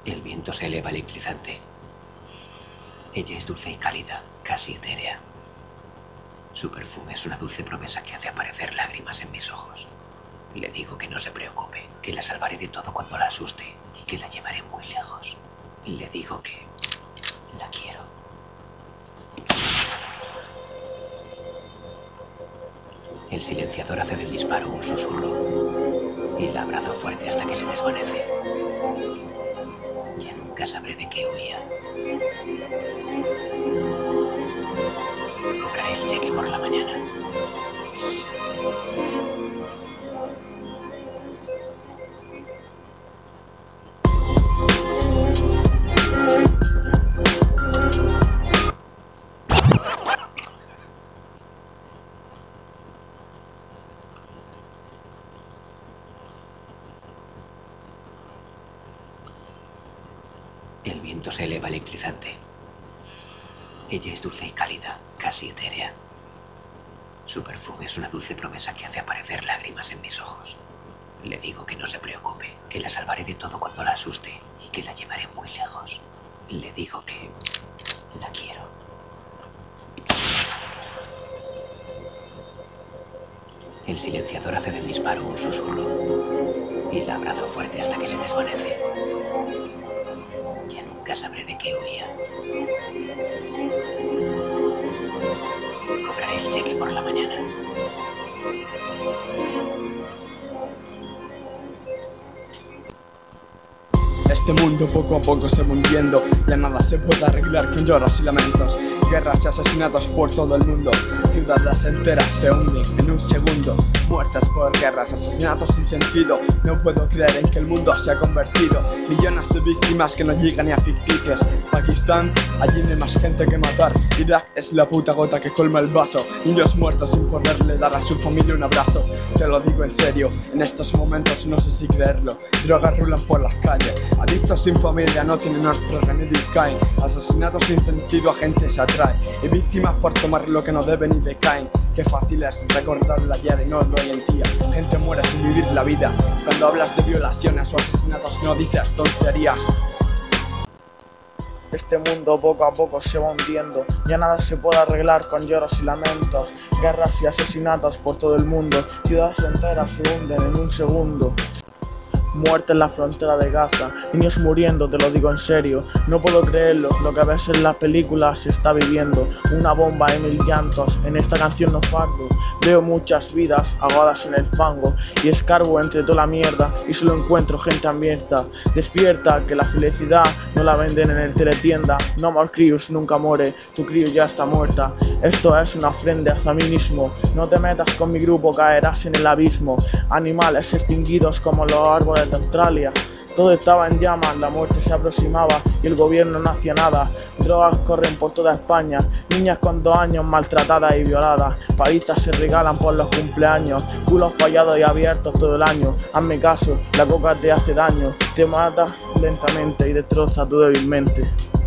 El viento se eleva electrizante. Ella es dulce y cálida, casi etérea. Su perfume es una dulce promesa que hace aparecer lágrimas en mis ojos. Le digo que no se preocupe, que la salvaré de todo cuando la asuste y que la llevaré muy lejos. Le digo que la quiero. El silenciador hace del disparo un susurro y la abrazo fuerte hasta que se desvanece. Ya nunca sabré de qué huía. Cobraré el cheque por la mañana. El viento se eleva electrizante. Ella es dulce y cálida, casi etérea. Su perfume es una dulce promesa que hace aparecer lágrimas en mis ojos. Le digo que no se preocupe, que la salvaré de todo cuando la asuste y que la llevaré muy lejos. Le digo que la quiero. El silenciador hace del disparo un susurro y la abrazo fuerte hasta que se desvanece. Ya nunca sabré de qué huía. Cobraré el cheque por la mañana. Este mundo poco a poco se va hundiendo, ya nada se puede arreglar con lloros y lamentos. Guerras y asesinatos por todo el mundo, ciudades enteras se unen en un segundo. Muertes por guerras, asesinatos sin sentido. No puedo creer en que el mundo se ha convertido. Millones de víctimas que no llegan ni a ficticios. Pakistán, allí no hay más gente que matar. Irak es la puta gota que colma el vaso. Niños muertos sin poderle dar a su familia un abrazo. Te lo digo en serio, en estos momentos no sé si creerlo. Drogas rulan por las calles, adictos sin familia no tienen otro remedio y caen. Asesinatos sin sentido a gente se atrae, y víctimas por tomar lo que no deben y decaen. Qué fácil es recordar la ayer y no lo hoy en día. Gente muere sin vivir la vida. Cuando hablas de violaciones o asesinatos no dices tonterías. Este mundo poco a poco se va hundiendo, ya nada se puede arreglar con lloros y lamentos. Guerras y asesinatos por todo el mundo, ciudades enteras se hunden en un segundo. Muerte en la frontera de Gaza, niños muriendo, te lo digo en serio. No puedo creerlo, lo que ves en las películas se está viviendo. Una bomba y 1000 llantos, en esta canción no fallo. Veo muchas vidas ahogadas en el fango y escarbo entre toda la mierda y solo encuentro gente hambrienta. Despierta, que la felicidad no la venden en el teletienda. No more crios, nunca muere, tu crío ya está muerta. Esto es una ofrenda hacia mí mismo. No te metas con mi grupo, caerás en el abismo. Animales extinguidos como los árboles de Australia. Todo estaba en llamas, la muerte se aproximaba y el gobierno no hacía nada. Drogas corren por toda España, niñas con 2 años maltratadas y violadas. Pavistas se regalan por los cumpleaños, culos fallados y abiertos todo el año. Hazme caso, la coca te hace daño, te mata lentamente y destroza tu débilmente.